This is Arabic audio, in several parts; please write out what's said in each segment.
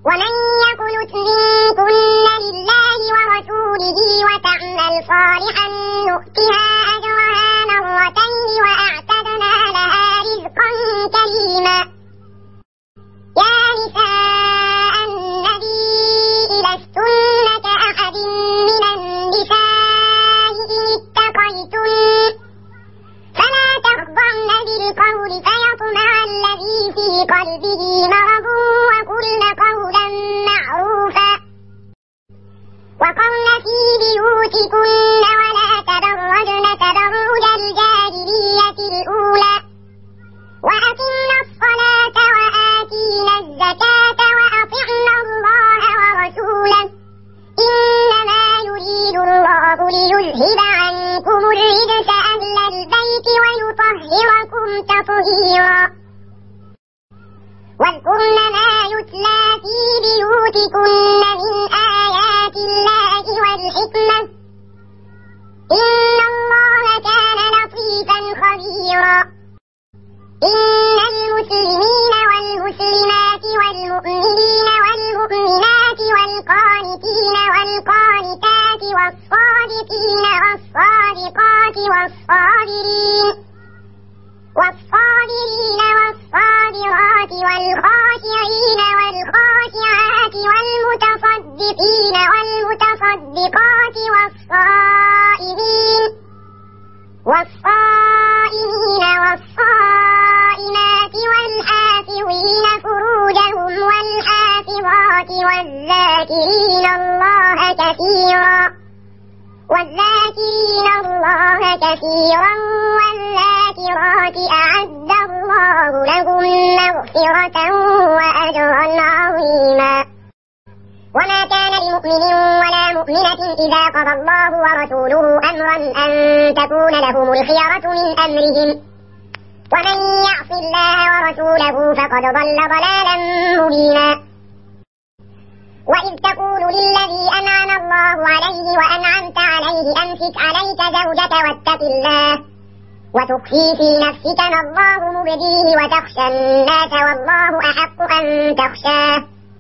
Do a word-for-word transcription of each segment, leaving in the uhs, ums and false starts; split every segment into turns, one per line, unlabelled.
ومن يقنت منكن لله ورسوله وتعمل صالحا نؤتها أجرها مرتين وأعتدنا لها رزقا كريما. يا نساء النبي لستن كأحد من النساء إن اتقيتن فلا تخضعن بالقول فيطمع الذي في قلبه مرض وقلن قولا معروفا وقرن في بيوتكن ولا تبرجن تبرج الجاهلية الأولى وأقمنا الصلاة وآتينا الزكاة وأطعنا الله ورسوله إنما يريد الله ليذهب عنكم الرجس أهل البيت ويطهركم تطهيرا. واذكرن ما يتلى في بيوتكن من آيات الله والحكمة إن الله كان لطيفا خبيرا. إن المسلمين والمسلمات والمؤمنين والمؤمنات والقانتين والقانتات والصادقين والصادقات والصابرين والصابرين والصابرات والخاشعين والخاشعات والمتصدقين والمتصدقات والصائمين والصائمين والصائمات والحافظين فروجهم والحافظات والذاكرين الله كثيرا والذاكرين الله كثيرا والذاكرات أعد الله لهم مغفرة وأجرا عظيما. وما كان لمؤمن ولا مؤمنة إذا قضى الله ورسوله أمرا أن تكون لهم الخيرة من أمرهم ومن يعص الله ورسوله فقد ضل ضلالا مبينا. وإذ تقول للذي أنعم الله عليه وأنعمت عليه أمسك عليك زوجك واتق الله وتخفي في نفسك ما الله مبديه وتخشى الناس والله أحق أن تخشاه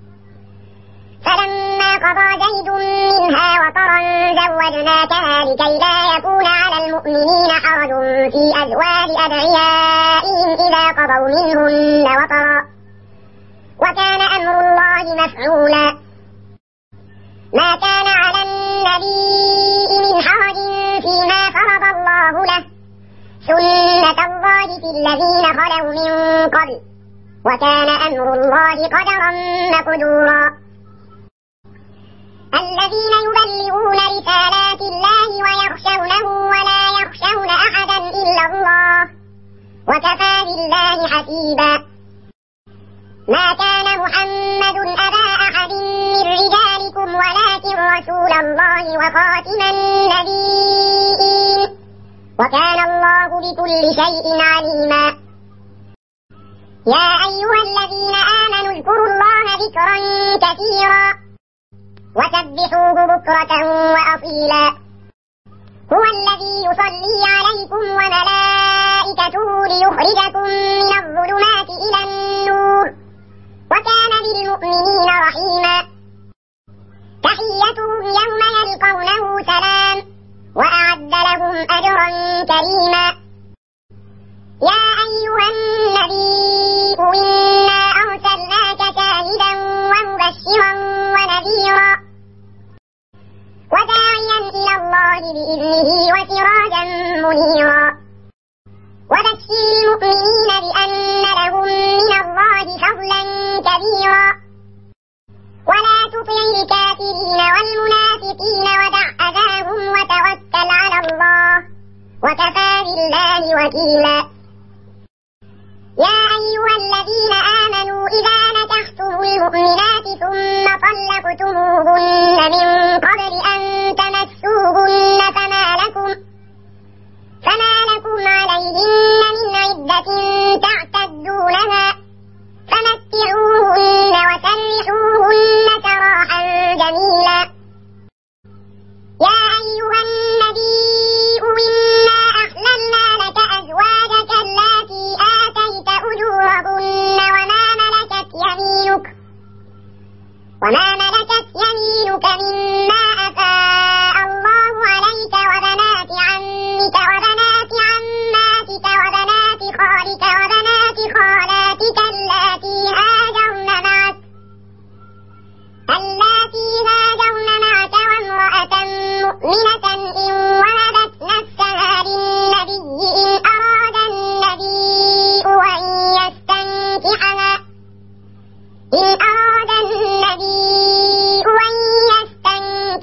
فلما قضى زيد منها وطرا زوجناكها لكي لا يكون على المؤمنين حرج في أزواج أدعيائهم إذا قضوا منهن وطرا وكان أمر الله مفعولا. ما كان على النبي من حرج فيما فرض الله له سنة الله في الذين خلوا من قبل وكان أمر الله قدرا مقدورا. الذين يبلغون رسالات الله ويخشونه ولا يخشون أحدا إلا الله وكفى بالله حسيبا. ما كان محمد أبا أحد من رجالكم ولكن رسول الله وخاتم النبيين وكان الله بكل شيء عليما. يا أيها الذين آمنوا اذكروا الله ذكرا كثيرا وسبحوه بكرة وأصيلا. هو الذي يصلي عليكم وملائكته ليخرجكم من الظلمات إلى النور وكان بالمؤمنين رحيما. تحيتهم يوم يلقونه سلام وأعد لهم أجرا كريما. يا أيها النبي إنا أرسلناك شاهدا ومبشرا ونذيرا وداعيا إلى الله بإذنه وسراجا منيرا. وبشر المؤمنين بأن لهم من الله فضلا كبيرا ولا تطع الكافرين والمنافقين ودع أذاهم وتوكل على الله وكفى بالله وكيلا. يا أيها الذين آمنوا إذا نكحتم المؤمنات ثم طلقتموهن من قبل أن تمسوهن فما لكم فما لكم عليهن من عدة تعتدونها فمتعوهن وسرحوهن سراحا جميلا. يا أيها النبي إنا أحللنا لك أزواجك وما ملكت يمينك مما أفاء الله عليك وبنات عمك وبنات عماتك وبنات خالك وبنات خالاتك اللاتي هاجرن معك اللاتي هاجرن معك وامرأة مؤمنة إن وهبت نفسها للنبي إن أراد النبي أن يستنكحها إن أراد النبي أن يستنكحها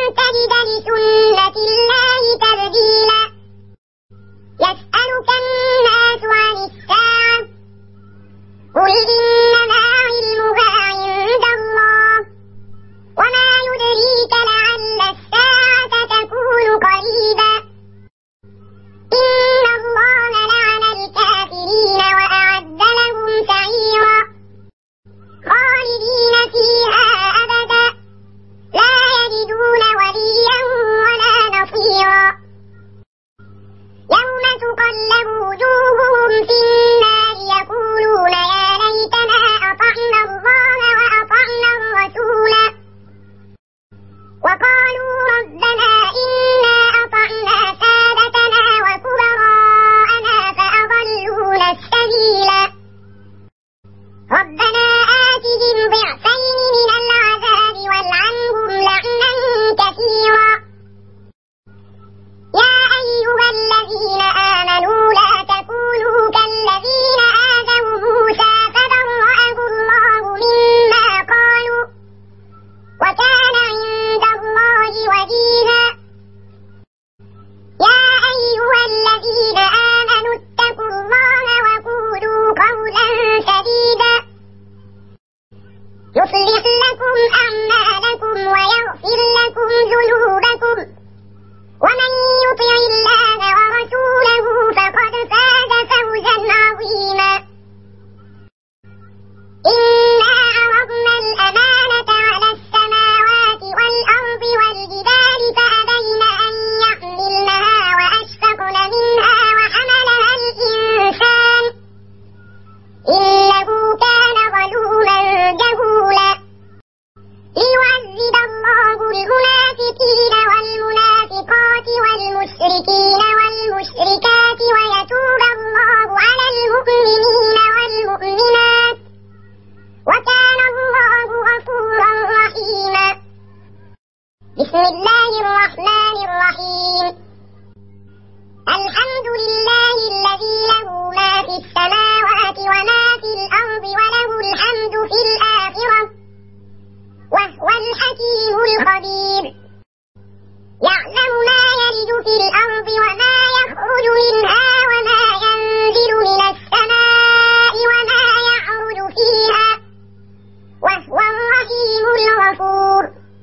تجد لسنة الله تبديلا يسألك الناس عن الساعة قل إنما علمها عند الله وما يدريك لعل الساعة تكون قريبا إن الله لعن الكافرين وأعد لهم سعيرا خالدين فيها أبدا لا يجدون وليا ولا نصيرا يوم تقلب وجوههم في النار يقولون يا ليتنا أطعنا الله وأطعنا الرسولا وقالوا ربنا إنا أطعنا سادتنا وكبراءنا فأضلونا السبيلا ربنا آتهم ضعفين من العذاب والعنهم لعنا كثيرا يا أيها الذين آمنوا لا تكونوا كالذين آذوا موسى فبرأه الله مما قالوا وكان عند الله وجيها يا أيها الذين آمنوا اتقوا الله وقولوا قولا سديدا يصلح لكم أعمالكم ويغفر لكم ذنوبكم ومن يطع الله ورسوله فقد فاز فوزا عظيما إنا عرضنا الأمانة على السماوات والأرض والجبال فأبين أن يحملنها وأشفقن منها وحملها الإنسان إنه كان ظلوما جهولا ليعذب الله المنافقين والمنافقات والمشركين والمشركات ويتوب الله على المؤمنين والمؤمنات وكان الله غفورا رحيما بسم الله الرحمن الرحيم الحمد لله الذي له ما في السماوات وما في الأرض وله الحمد في الآخرة وهو الحكيم الخبير يعلم ما يلج في الأرض وما يخرج منها وما ينزل من السماء وما يعرج فيها وهو الرحيم الغفور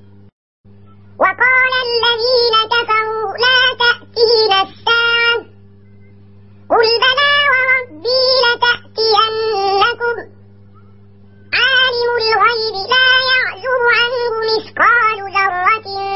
وقال الذين كفروا لا تأتينا الساعة قل بلى وربي لتأتينكم عالم الغيب لا يعزب عنه مثقال ذرة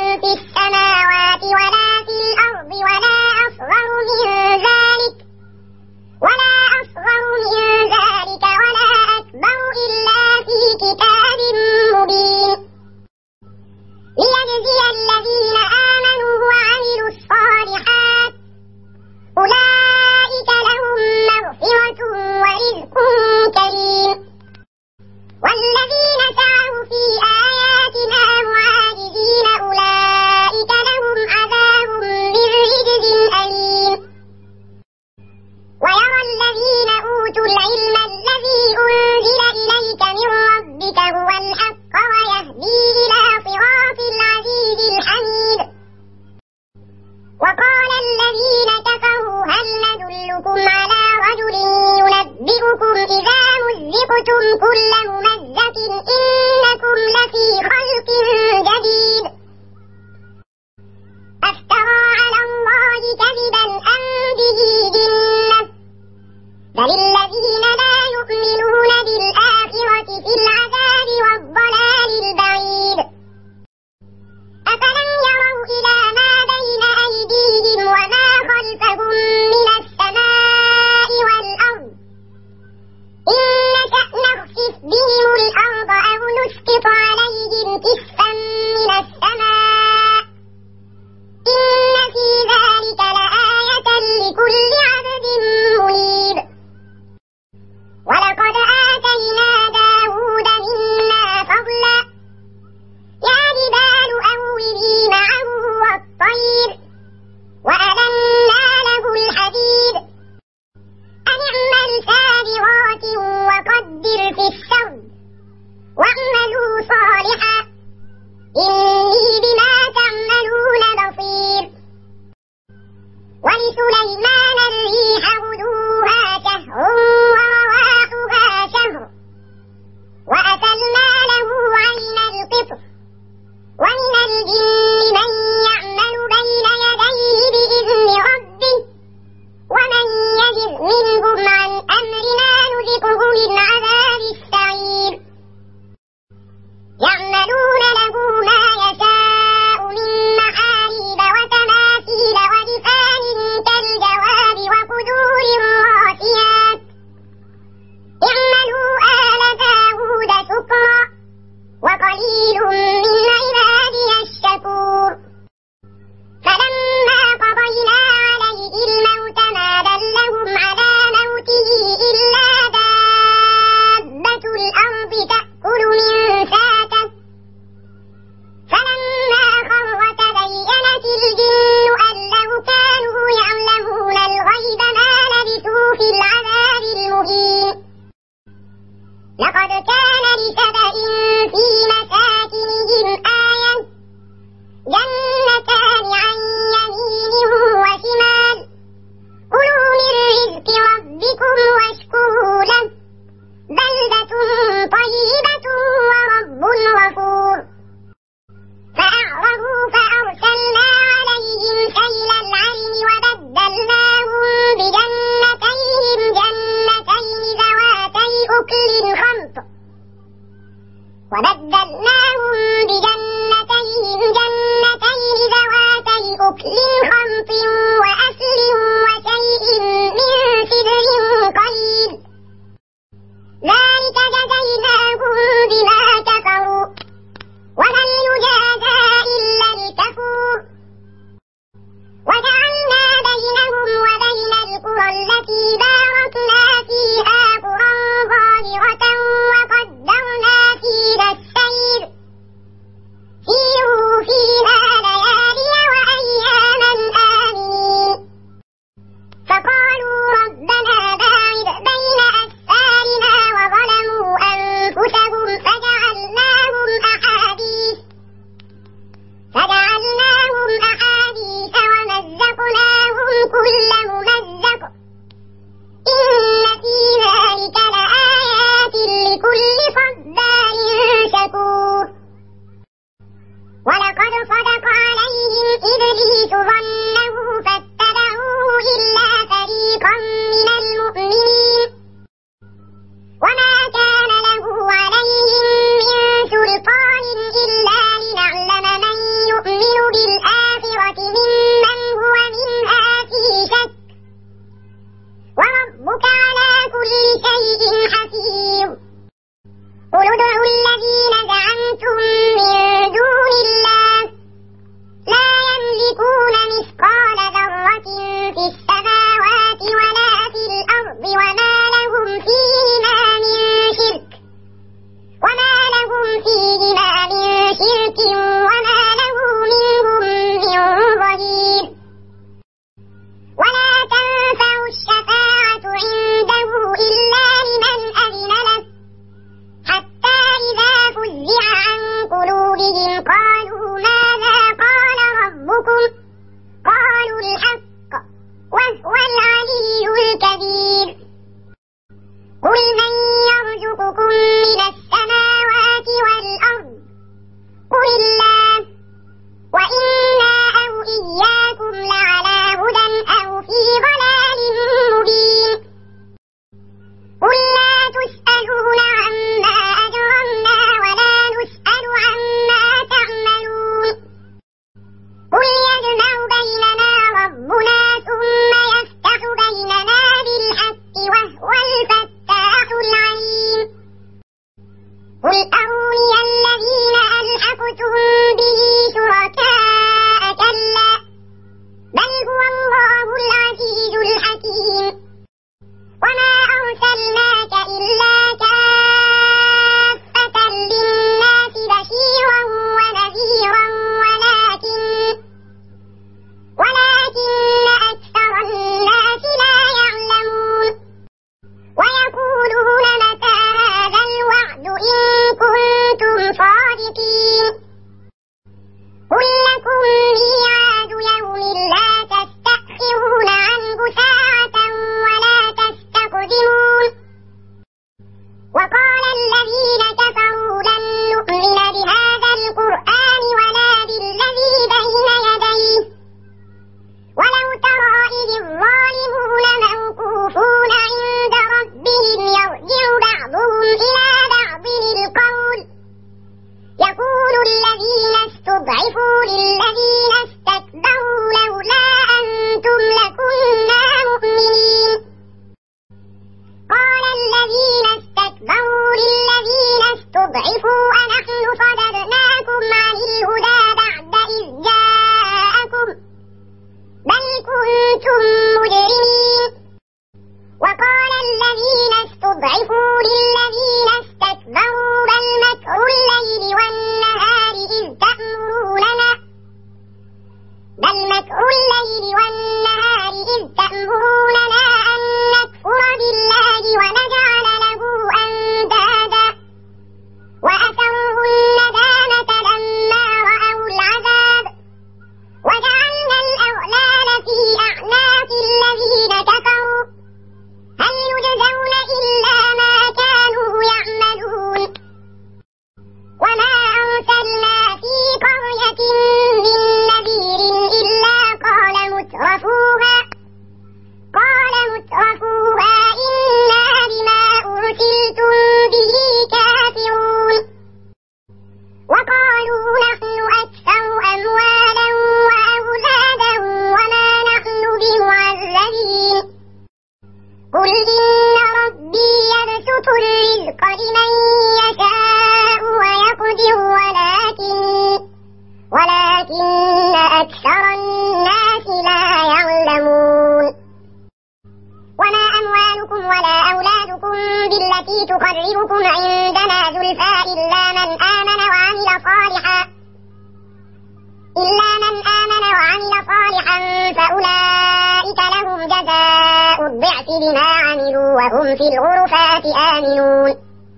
صالحا فأولئك لهم جزاء الضعف بما عملوا وهم في الغرفات آمنون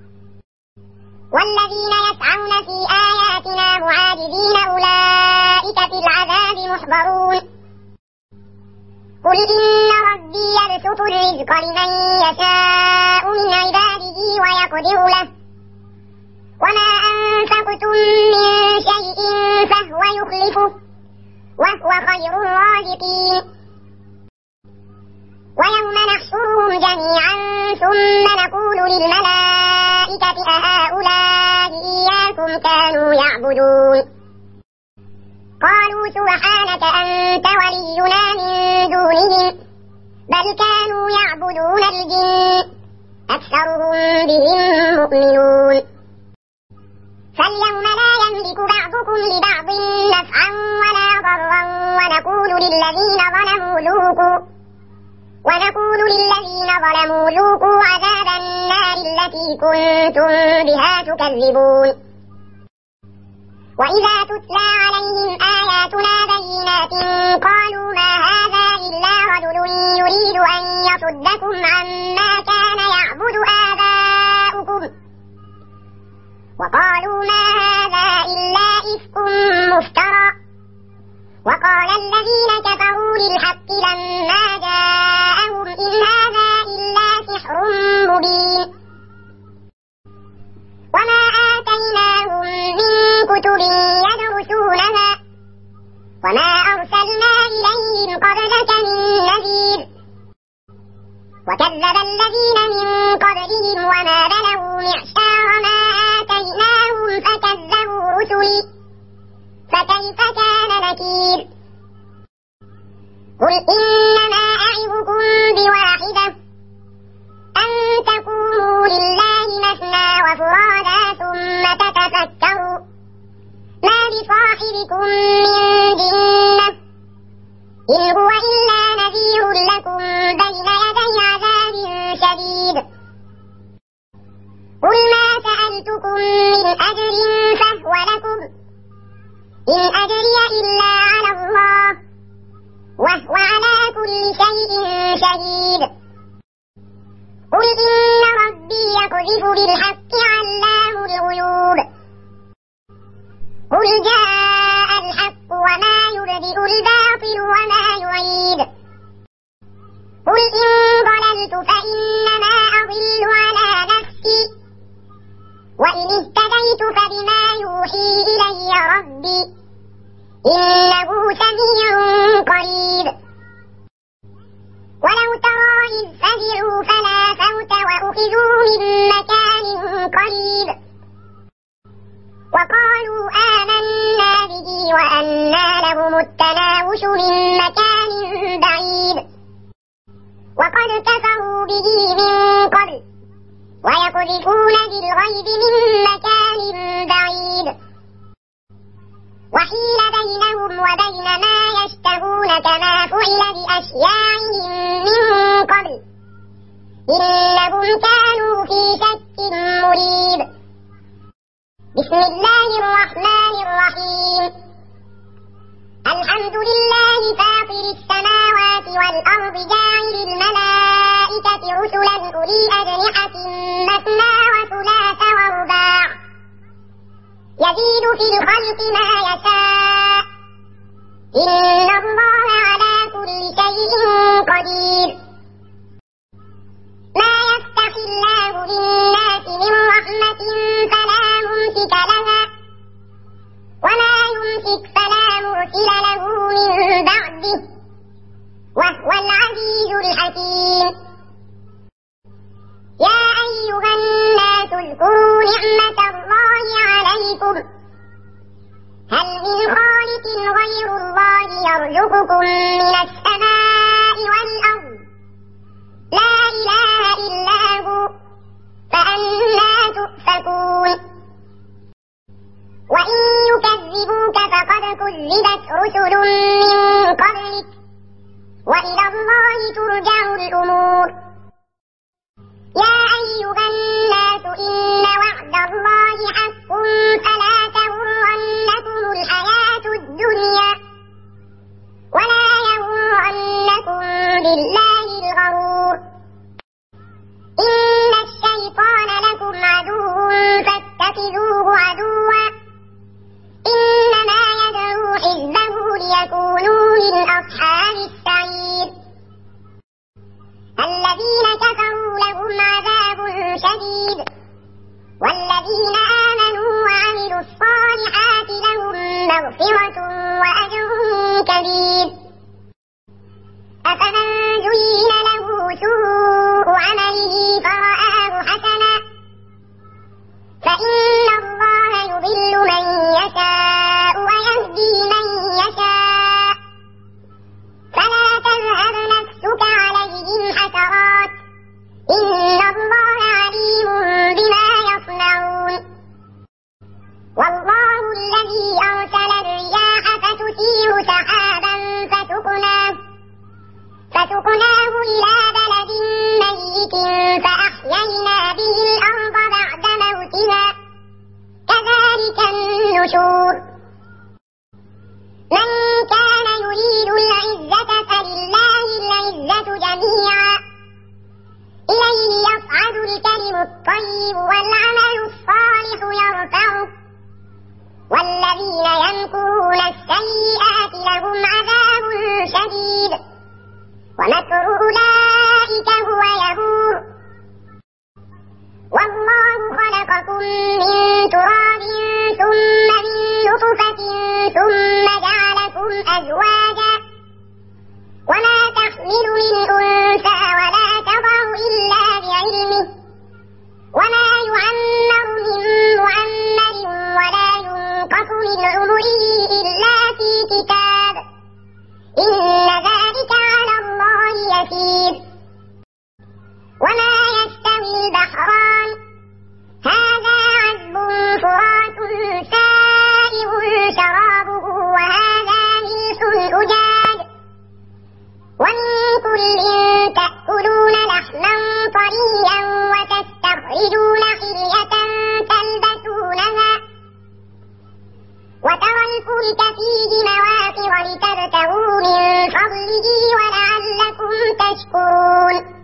والذين يسعون في آياتنا معاجزين أولئك في العذاب محضرون قل إن ربي يبسط الرزق لمن يشاء من عباده ويقدر له وما أنفقتم من شيء فهو يخلفه وهو خير الرازقين ويوم نحشرهم جميعا ثم نقول للملائكة أهؤلاء إياكم كانوا يعبدون قالوا سبحانك أنت ولينا من دونهم بل كانوا يعبدون الجن أكثرهم بهم مؤمنون فاليوم لا يملك بعضكم لبعض نفعا ولا ضرا ونقول للذين ظلموا ذوقوا ونقول للذين ظلموا ذوقوا عذاب النار التي كنتم بها تكذبون وإذا تتلى عليهم آياتنا بينات قالوا ما هذا إلا رجل يريد أن يصدكم عما كان يعبد آباؤكم وقالوا ما هذا إلا إفك مفترى وقال الذين كفروا للحق لما جاءهم إن هذا إلا سحر مبين وما آتيناهم من كتب يدرسونها وما أرسلنا إليهم قبلك من نذير وكذب الذين من قبلهم وما بلغوا معشار ما آتيناهم فكذبوا رسلي فكيف كان نكير قل إنما أعظكم بواحدة أن تقوموا لله مثنى وفرادا ثم تتفكروا ما بصاحبكم من جنة إن هو إلا نذير لكم بين يدي عذاب شديد قل ما سألتكم من أجر فهو لكم إن أجري إلا على الله وهو على كل شيء شهيد قل إن ربي يقذف بالحق علام الغيوب قل جاء الحق وما يبدئ الباطل وما يعيد قل إن ضللت فإنما أضل على نفسي وإن اهتديت فبما يوحي إلي ربي إنه سميع قريب ولو ترى إذ فزعوا فلا فوت وأخذوا من مكان قريب وقالوا آمنا به وأنى لهم التناوش من مكان بعيد وقد كفروا به من قبل ويقذفون بالغيب من مكان بعيد وحيل بينهم وبين ما يشتهون كما فعل بأشياعهم من قبل إنهم كانوا في شك مريب بسم الله الرحمن الرحيم الحمد لله فاطر السماوات والأرض جاعل الملائكة رسلا أولي أجنحة مثنى وثلاث ورباع يزيد في الخلق ما يشاء إن الله على كل شيء قدير ما يفتح الله للناس من رحمة فلا ممسك لها وما يمسك فلا مرسل له من بعده وهو العزيز الحكيم يا أيها الناس اذكروا نعمة الله عليكم هل من خالق غير الله يرزقكم من السماء والأرض لا إله إلا هو فأنى تؤفكون وإن يكذبوك فقد كذبت رسل من قبلك وإلى الله ترجع الأمور يا أيها الناس إن وعد الله حق فلا تغرنكم الحياة الدنيا ولا كونوا من أصحاب السعير الذين كفروا لهم عذاب شديد والذين آمنوا وعملوا الصالحات لهم مغفرة وأجر كبير. أفمن زين له سوء عمله فرآه حسنا فإن الله يضل من يشاء ويهدي من يشاء فلا تذهب نفسك عليهم حسرات إن الله عليم بما يصنعون. والله الذي أرسل الرياح فتثير سحابا فسقناه فسقناه إلى بلد ميت فأحيينا به الأرض بعد موتها كذلك النشور. من كان يريد العزة فلله العزة جميعا إليه يصعد الكلم الطيب والعمل الصالح يرفعه والذين يمكرون السيئات لهم عذاب شديد ومكر أولئك هو يبور. والله خلقكم من تراب ثم من نطفة ثم جعلكم أزواجا وما تحمل من أنثى ولا تضع إلا بعلمه وما يعمر من معمر ولا ينقص من عمره إلا في كتاب إن ذلك على الله يسير. وما يستوي البحران هذا عذب فرات سائغ شرابه وهذا ملح أجاج ومن كل تأكلون لحما طريا وتستخرجون حلية تلبسونها وترى الفلك فيه مواخر لتبتغوا من فضله ولعلكم تشكرون.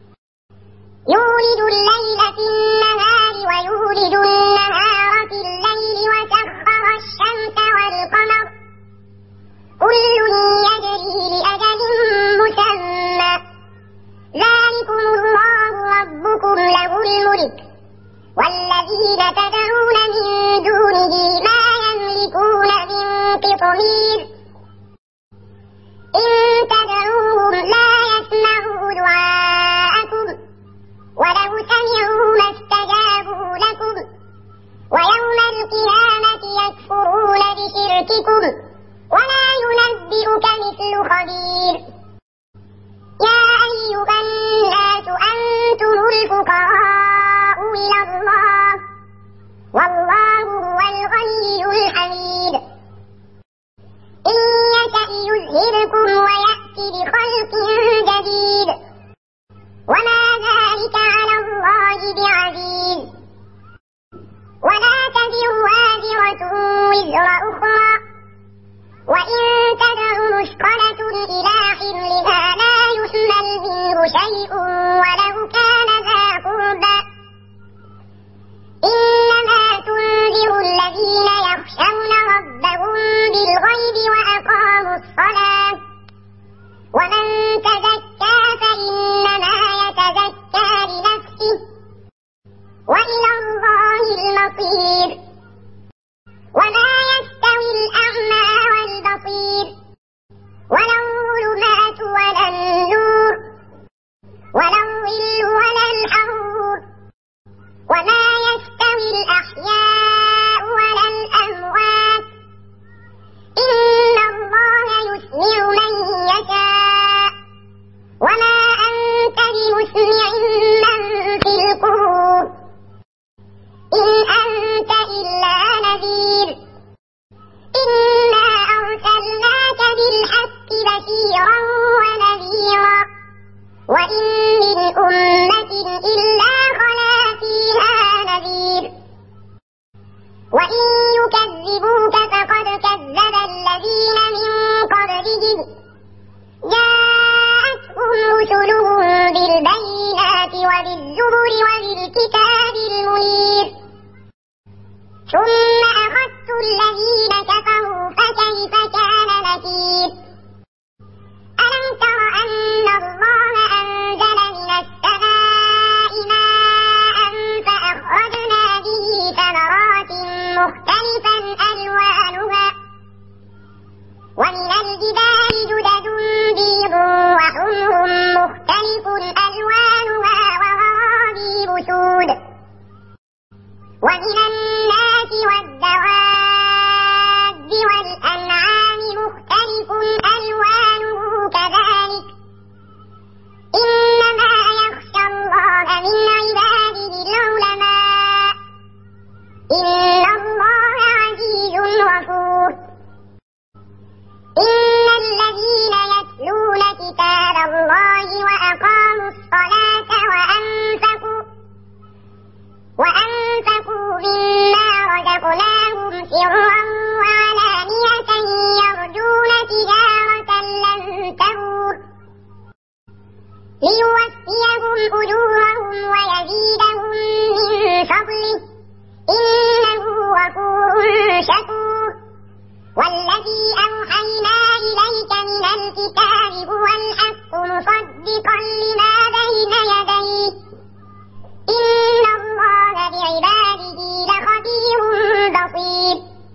يولد الليل في النهار ويولد النهار في الليل وسخر الشمس والقمر كل يجري لأجل مسمى ذلكم الله ربكم له الملك والذين تدعون من دونه ما يملكون من قطمير إن تدعوهم لا يسمعوا دعاءكم ولو سمعوا ما استجابوا لكم ويوم القيامة يكفرون بشرككم ولا ينبئك مثل خبير. يا أيها الناس أنتم الفقراء إلى الله والله هو الغني الحميد. إن يشأ يذهبكم ويأتي بخلق جديد وما ذلك على الله بعزيز. ولا تزر وازرة وزر أخرى وإن تدع مثقلة إلى حملها لا يحمل منه شيء ولو كان ذا قربى إنما تنذر الذين يخشون ربهم بالغيب وأقاموا الصلاة ومن تزكى فإنما يتزكى لنفسه وإلى الله المصير. وما يستوي الأعمى والبصير ولا الظلمات ولا النور ولا الظل ولا الحرور وما يستوي الأحياء ولا الأموات إن الله يسمع من يشاء وما أنت بمسمع من في القبور إن أنت إلا نذير. إنا أرسلناك بالحق بشيرا ونذيرا وإن من أمة إلا خلا فيها نذير. وإن يكذبوك فقد كذب الذين من قبلهم كتاب الله وأقاموا الصلاة وأنفقوا وأنفقوا مما رزقناهم سرا وعلانية يرجون تجارة لن تبور ليوفيهم أجورهم ويزيدهم من فضله إنه غفور شكور والذي أوحينا إليك من الكتاب هو الحق مصدقا لما بين يديه إن الله بعباده لخبير بصير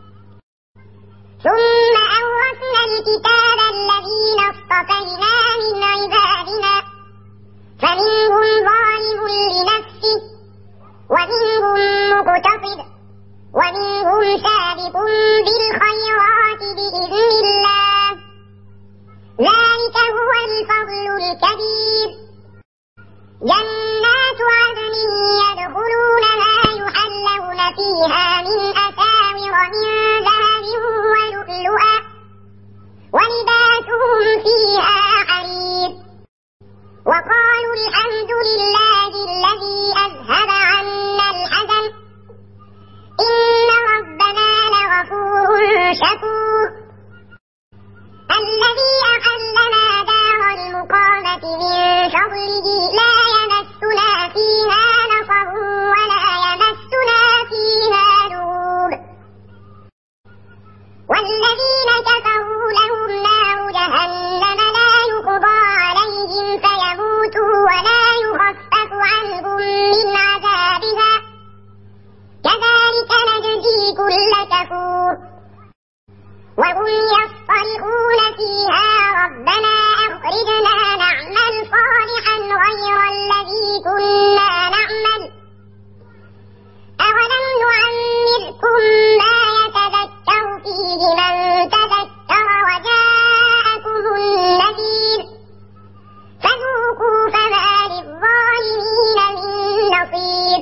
ثم أورثنا الكتاب الذين اصطفينا من عبادنا فمنهم ظالم لنفسه ومنهم مقتصد ومنهم سابق بالخيرات بإذن الله ذلك هو الفضل الكبير جنات عدن يدخلونها يحلون فيها من أساور من ذهب ولؤلؤا ولباسهم فيها حرير وقالوا الحمد لله الذي أذهب عنا الحزن إن ربنا لغفور شكور الذي أحلنا دار المقامة من فضله لا يمسنا فيها نصب ولا يمسنا فيها لغوب والذين كفروا لهم نار جهنم لا يقضى عليهم فيموتوا ولا يخفف عنهم من عذابها كذلك نجزي كل كفور وهم يصطرخون فيها ربنا أخرجنا نعمل صالحا غير الذي كنا نعمل أولم نعمركم ما يتذكر فيه من تذكر وجاءكم النذير فذوقوا فما للظالمين من نصير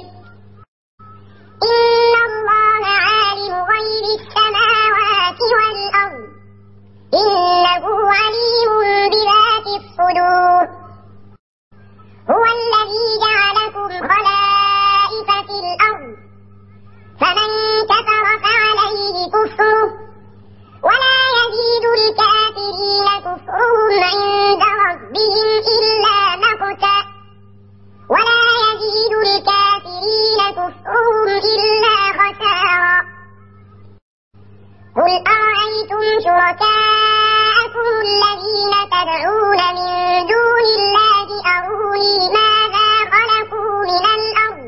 إن الله عالم غيب السماوات والأرض إنه عليم بذات الصدور هو الذي جعلكم خلائف في الأرض فمن كفر فعليه كفره ولا يزيد الكافرين كفرهم عند ربهم إلا مقتا ولا يزيد الكافرين كفرهم إلا خسارا قل أرأيتم شركاءكم الذين تدعون من دون الله أروني ماذا خلقوا من الأرض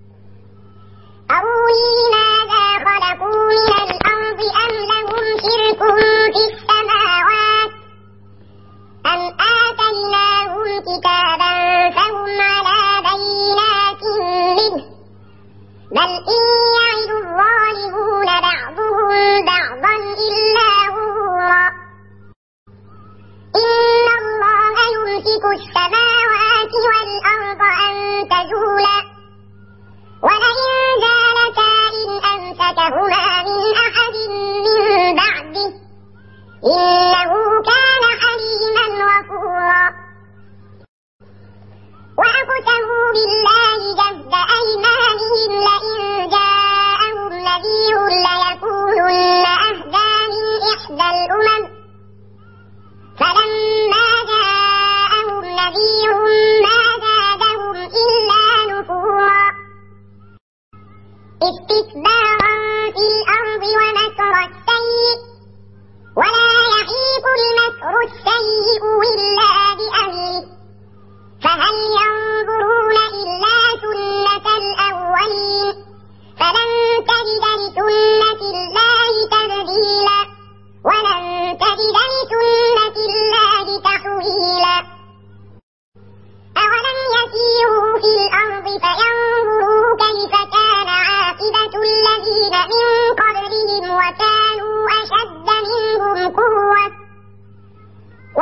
أروني ماذا خلقوا من الأرض أم لهم شرك في السماوات أم آتيناهم كتابا فهم على بينات منه بل إن يعد الظالمون بعضهم بعضا إلا غرورا إن الله يمسك السماوات والأرض أن تزولا ولئن زالتا إن أمسكهما من أحد من بعده إنه كان حليما غفورا وأقسموا بالله جهد أيمانهم لئن جاءهم نذير ليكونن أهدى من إحدى الأمم فلما جاءهم نذير ما زادهم إلا نفورا استكبارا في الأرض ومكر السيء ولا يحيق المكر السيء إلا بأهله فهل ينظرون إلا سنة الأولين فلن تجد لسنة الله تبديلا ولن تجد لسنة الله تحويلا أولم يسيروا في الأرض فينظروا كيف كان عاقبة الذين من قبلهم وكانوا أشد منهم قوة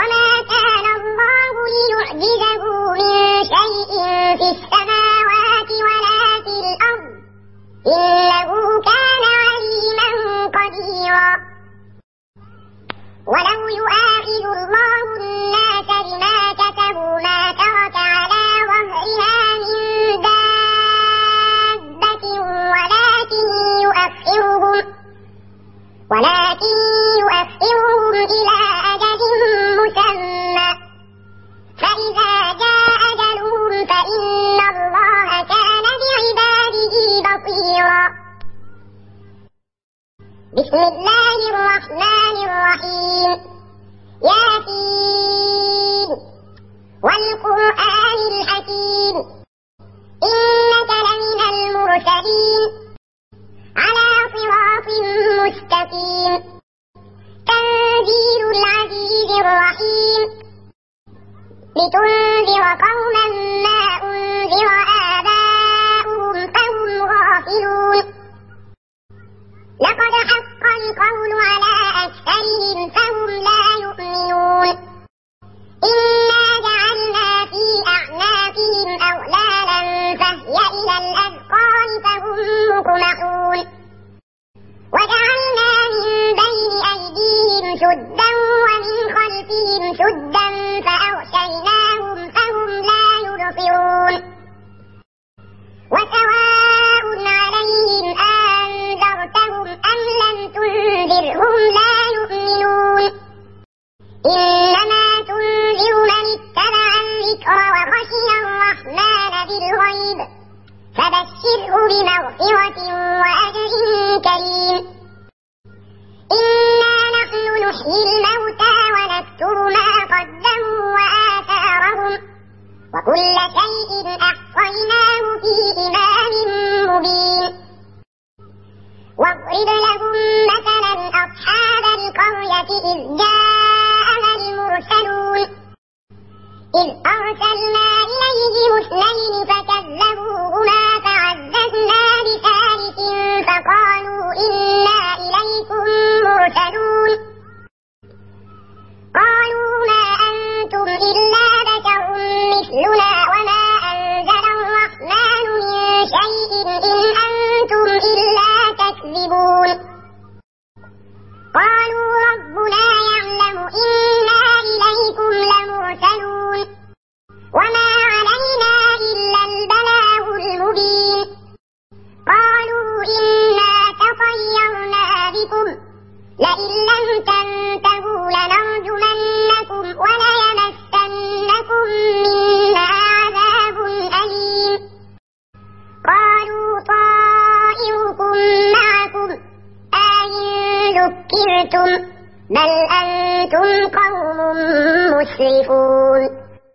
لتنذر قوما ما أنذر آباؤهم فهم غافلون لقد حق القول على أكثرهم فهم لا يؤمنون إنا جعلنا في أعناقهم أغلالا فهي إلى الأذقان فهم مقمحون وجعلنا من بين أيديهم سدا ومن خلفهم سدا فأغشيناهم فهم لا يبصرون وسواء عليهم أنذرتهم أم لم تنذرهم لا يؤمنون إنما تنذر من اتبع الذكر وخشي الرحمن بالغيب فبشره بمغفرة وأجر كريم إنا نحن نحيي الموتى ونكتب ما قدموا وآثارهم وكل شيء أحصيناه في إمام مبين واضرب لهم مثلا أصحاب القرية إذ جاءها المرسلون إذ أرسلنا إليهم اثنين فكذبوهما فعززنا بثالث فقالوا إنا إليكم مرسلون قالوا ما أنتم إلا بشر مثلنا وما أنزل الرحمن من شيء إن أنتم إلا تكذبون قالوا ربنا يعلم إنا إليكم لمرسلون وما علينا إلا البلاغ المبين قالوا إنا تطيرنا بكم لئن لم تنتهوا لنرجمنكم وليمسنكم منا عذاب أليم قالوا طائركم معكم أئن ذكرتم بل أنتم قوم مسرفون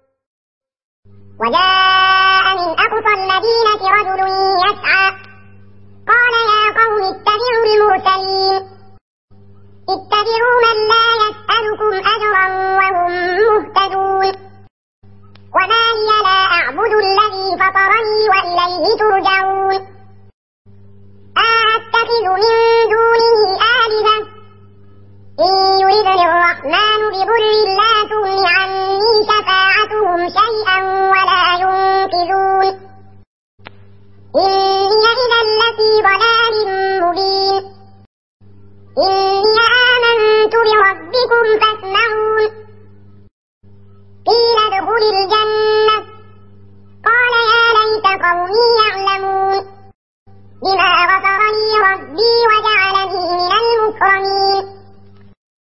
وجاء من أقصى المدينة رجل يسعى قال يا قوم اتبعوا المرسلين اتبعوا من لا يسألكم أجرا وهم مهتدون وما لي لا أعبد الذي فطرني وإليه ترجعون أأتخذ من دونه آلهة إن يردني الرحمن بضر لا تغن عني شفاعتهم شيئا ولا ينقذون إني إذا لفي ضلال مبين إني آمنت بربكم فاسمعون